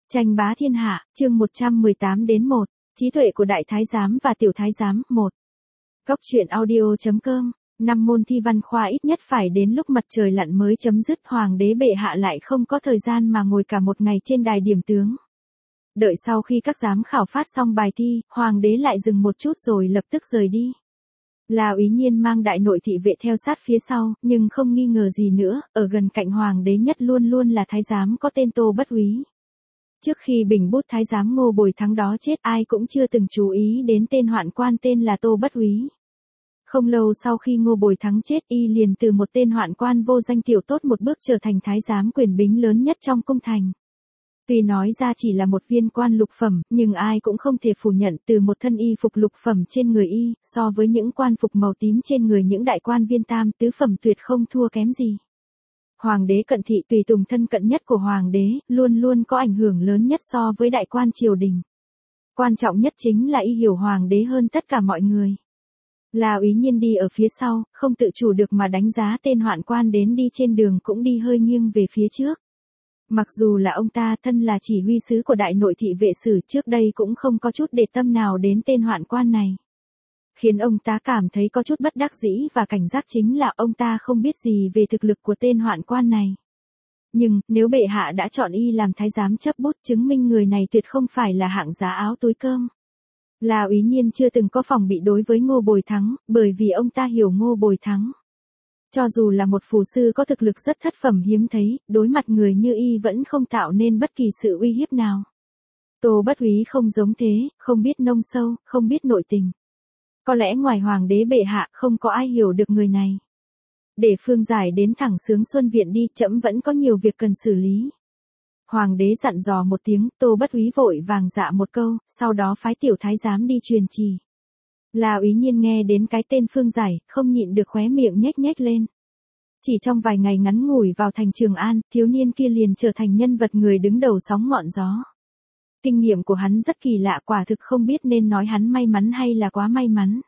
Tranh bá thiên hạ, chương 118 đến 1, trí tuệ của đại thái giám và tiểu thái giám, 1. Góc truyện audio.com, 5 môn thi văn khoa ít nhất phải đến lúc mặt trời lặn mới chấm dứt, hoàng đế bệ hạ lại không có thời gian mà ngồi cả một ngày trên đài điểm tướng. Đợi sau khi các giám khảo phát xong bài thi, hoàng đế lại dừng một chút rồi lập tức rời đi. Là Úy Nhiên mang đại nội thị vệ theo sát phía sau, nhưng không nghi ngờ gì nữa, ở gần cạnh hoàng đế nhất luôn luôn là thái giám có tên Tô Bất Úy. Trước khi bình bút thái giám Ngô Bồi Thắng đó chết, ai cũng chưa từng chú ý đến tên hoạn quan tên là Tô Bất Úy. Không lâu sau khi Ngô Bồi Thắng chết, y liền từ một tên hoạn quan vô danh tiểu tốt một bước trở thành thái giám quyền bính lớn nhất trong cung thành. Tuy nói ra chỉ là một viên quan lục phẩm, nhưng ai cũng không thể phủ nhận từ một thân y phục lục phẩm trên người y, so với những quan phục màu tím trên người những đại quan viên tam tứ phẩm tuyệt không thua kém gì. Hoàng đế cận thị tùy tùng thân cận nhất của hoàng đế, luôn luôn có ảnh hưởng lớn nhất so với đại quan triều đình. Quan trọng nhất chính là y hiểu hoàng đế hơn tất cả mọi người. Là Úy Nhiên đi ở phía sau, không tự chủ được mà đánh giá tên hoạn quan đến đi trên đường cũng đi hơi nghiêng về phía trước. Mặc dù là ông ta thân là chỉ huy sứ của đại nội thị vệ sử, trước đây cũng không có chút để tâm nào đến tên hoạn quan này. Khiến ông ta cảm thấy có chút bất đắc dĩ và cảnh giác chính là ông ta không biết gì về thực lực của tên hoạn quan này. Nhưng, nếu bệ hạ đã chọn y làm thái giám chấp bút, chứng minh người này tuyệt không phải là hạng giá áo túi cơm. Là Úy Nhiên chưa từng có phòng bị đối với Ngô Bồi Thắng, bởi vì ông ta hiểu Ngô Bồi Thắng. Cho dù là một phù sư có thực lực rất thất phẩm hiếm thấy, đối mặt người như y vẫn không tạo nên bất kỳ sự uy hiếp nào. Tô Bất Úy không giống thế, không biết nông sâu, không biết nội tình. Có lẽ ngoài hoàng đế bệ hạ không có ai hiểu được người này. Để Phương Giải đến thẳng Sướng Xuân Viện đi, trẫm vẫn có nhiều việc cần xử lý. Hoàng đế dặn dò một tiếng, Tô Bất Úy vội vàng dạ một câu, sau đó phái tiểu thái giám đi truyền chỉ. Là Úy Nhiên nghe đến cái tên Phương Giải, không nhịn được khóe miệng nhếch nhếch lên. Chỉ trong vài ngày ngắn ngủi vào thành Trường An, thiếu niên kia liền trở thành nhân vật người đứng đầu sóng ngọn gió. Kinh nghiệm của hắn rất kỳ lạ, quả thực không biết nên nói hắn may mắn hay là quá may mắn.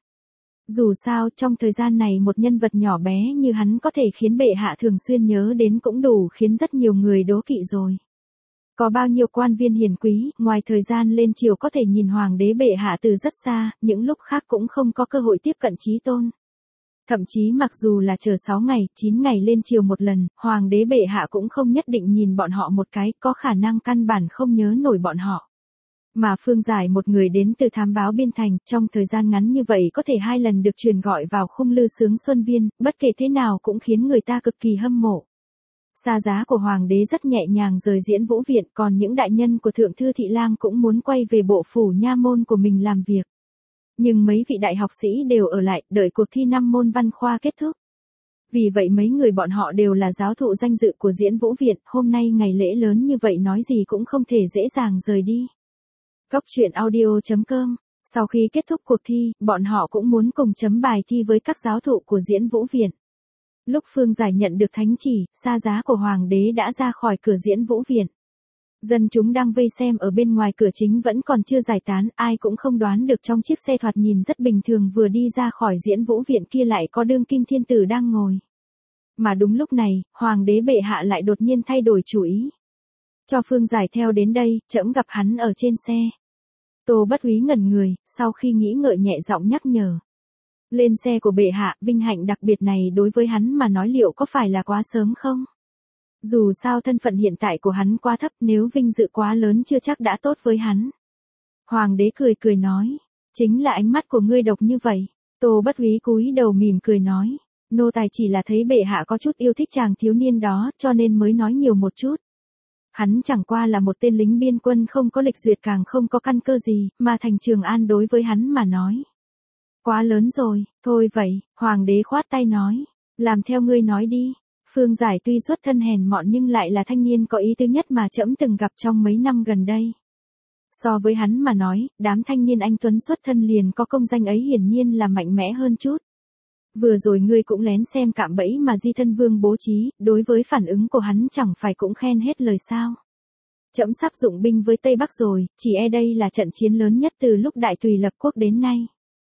Dù sao, trong thời gian này một nhân vật nhỏ bé như hắn có thể khiến bệ hạ thường xuyên nhớ đến cũng đủ khiến rất nhiều người đố kỵ rồi. Có bao nhiêu quan viên hiền quý, ngoài thời gian lên triều có thể nhìn hoàng đế bệ hạ từ rất xa, những lúc khác cũng không có cơ hội tiếp cận chí tôn. Thậm chí mặc dù là chờ 6 ngày, 9 ngày lên triều một lần, hoàng đế bệ hạ cũng không nhất định nhìn bọn họ một cái, có khả năng căn bản không nhớ nổi bọn họ. Mà Phương Giải một người đến từ thám báo biên thành, trong thời gian ngắn như vậy có thể 2 lần được truyền gọi vào khung lư Sướng Xuân Viên, bất kể thế nào cũng khiến người ta cực kỳ hâm mộ. Xa giá của hoàng đế rất nhẹ nhàng rời Diễn Vũ Viện, còn những đại nhân của Thượng Thư Thị Lang cũng muốn quay về bộ phủ nha môn của mình làm việc. Nhưng mấy vị đại học sĩ đều ở lại, đợi cuộc thi 5 môn văn khoa kết thúc. Vì vậy mấy người bọn họ đều là giáo thụ danh dự của Diễn Vũ Viện, hôm nay ngày lễ lớn như vậy nói gì cũng không thể dễ dàng rời đi. Góc truyện audio.com, sau khi kết thúc cuộc thi, bọn họ cũng muốn cùng chấm bài thi với các giáo thụ của Diễn Vũ Viện. Lúc Phương Giải nhận được thánh chỉ, xa giá của hoàng đế đã ra khỏi cửa Diễn Vũ Viện. Dân chúng đang vây xem ở bên ngoài cửa chính vẫn còn chưa giải tán, ai cũng không đoán được trong chiếc xe thoạt nhìn rất bình thường vừa đi ra khỏi Diễn Vũ Viện kia lại có đương kim thiên tử đang ngồi. Mà đúng lúc này, hoàng đế bệ hạ lại đột nhiên thay đổi chủ ý. Cho Phương Giải theo đến đây, trẫm gặp hắn ở trên xe. Tô Bất Úy ngẩn người, sau khi nghĩ ngợi nhẹ giọng nhắc nhở. Lên xe của bệ hạ, vinh hạnh đặc biệt này đối với hắn mà nói liệu có phải là quá sớm không? Dù sao thân phận hiện tại của hắn quá thấp, nếu vinh dự quá lớn chưa chắc đã tốt với hắn. Hoàng đế cười cười nói, chính là ánh mắt của ngươi độc như vậy. Tô Bất Úy cúi đầu mỉm cười nói, nô tài chỉ là thấy bệ hạ có chút yêu thích chàng thiếu niên đó, cho nên mới nói nhiều một chút. Hắn chẳng qua là một tên lính biên quân không có lịch duyệt càng không có căn cơ gì, mà thành Trường An đối với hắn mà nói. Quá lớn rồi, thôi vậy, hoàng đế khoát tay nói, làm theo ngươi nói đi. Phương Giải tuy xuất thân hèn mọn nhưng lại là thanh niên có ý tứ nhất mà trẫm từng gặp trong mấy năm gần đây. So với hắn mà nói, đám thanh niên anh tuấn xuất thân liền có công danh ấy hiển nhiên là mạnh mẽ hơn chút. Vừa rồi ngươi cũng lén xem cạm bẫy mà Di Thân Vương bố trí, đối với phản ứng của hắn chẳng phải cũng khen hết lời sao. Trẫm sắp dụng binh với Tây Bắc rồi, chỉ e đây là trận chiến lớn nhất từ lúc Đại Tùy lập quốc đến nay.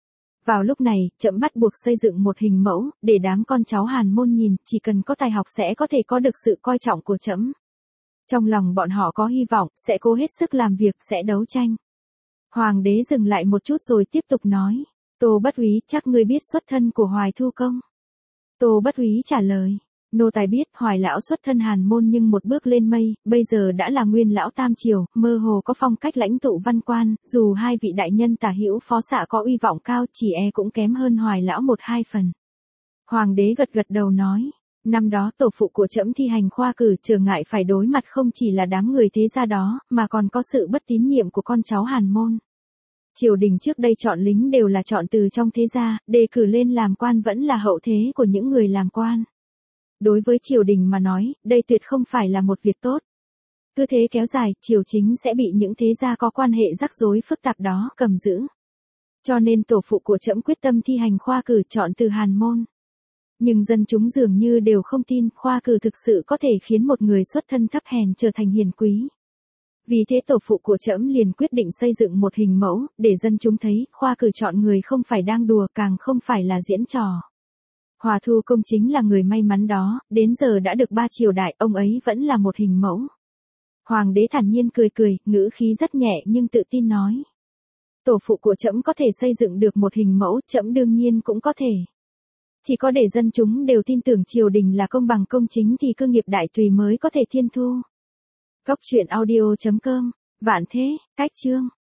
Vào lúc này, trẫm bắt buộc xây dựng một hình mẫu, để đám con cháu Hàn Môn nhìn, chỉ cần có tài học sẽ có thể có được sự coi trọng của trẫm. Trong lòng bọn họ có hy vọng, sẽ cố hết sức làm việc, sẽ đấu tranh. Hoàng đế dừng lại một chút rồi tiếp tục nói. Tô Bất Úy, chắc ngươi biết xuất thân của Hoài Thu Công. Tô Bất Úy trả lời. Nô tài biết Hoài lão xuất thân Hàn môn nhưng một bước lên mây, bây giờ đã là nguyên lão tam triều, mơ hồ có phong cách lãnh tụ văn quan, dù hai vị đại nhân tả hữu phó xạ có uy vọng cao, chỉ e cũng kém hơn Hoài lão một hai phần. Hoàng đế gật gật đầu nói. Năm đó tổ phụ của trẫm thi hành khoa cử, trở ngại phải đối mặt không chỉ là đám người thế gia đó, mà còn có sự bất tín nhiệm của con cháu Hàn môn. Triều đình trước đây chọn lính đều là chọn từ trong thế gia, đề cử lên làm quan vẫn là hậu thế của những người làm quan. Đối với triều đình mà nói, đây tuyệt không phải là một việc tốt. Cứ thế kéo dài, triều chính sẽ bị những thế gia có quan hệ rắc rối phức tạp đó cầm giữ. Cho nên tổ phụ của trẫm quyết tâm thi hành khoa cử chọn từ Hàn môn. Nhưng dân chúng dường như đều không tin khoa cử thực sự có thể khiến một người xuất thân thấp hèn trở thành hiền quý. Vì thế tổ phụ của trẫm liền quyết định xây dựng một hình mẫu, để dân chúng thấy khoa cử chọn người không phải đang đùa, càng không phải là diễn trò. Hòa Thu Công chính là người may mắn đó, đến giờ đã được 3 triều đại, ông ấy vẫn là một hình mẫu. Hoàng đế thản nhiên cười cười, ngữ khí rất nhẹ nhưng tự tin nói. Tổ phụ của trẫm có thể xây dựng được một hình mẫu, trẫm đương nhiên cũng có thể. Chỉ có để dân chúng đều tin tưởng triều đình là công bằng công chính thì cơ nghiệp đại tùy mới có thể thiên thu. Góc truyện audio.com, Vạn Thế, Cách Chương.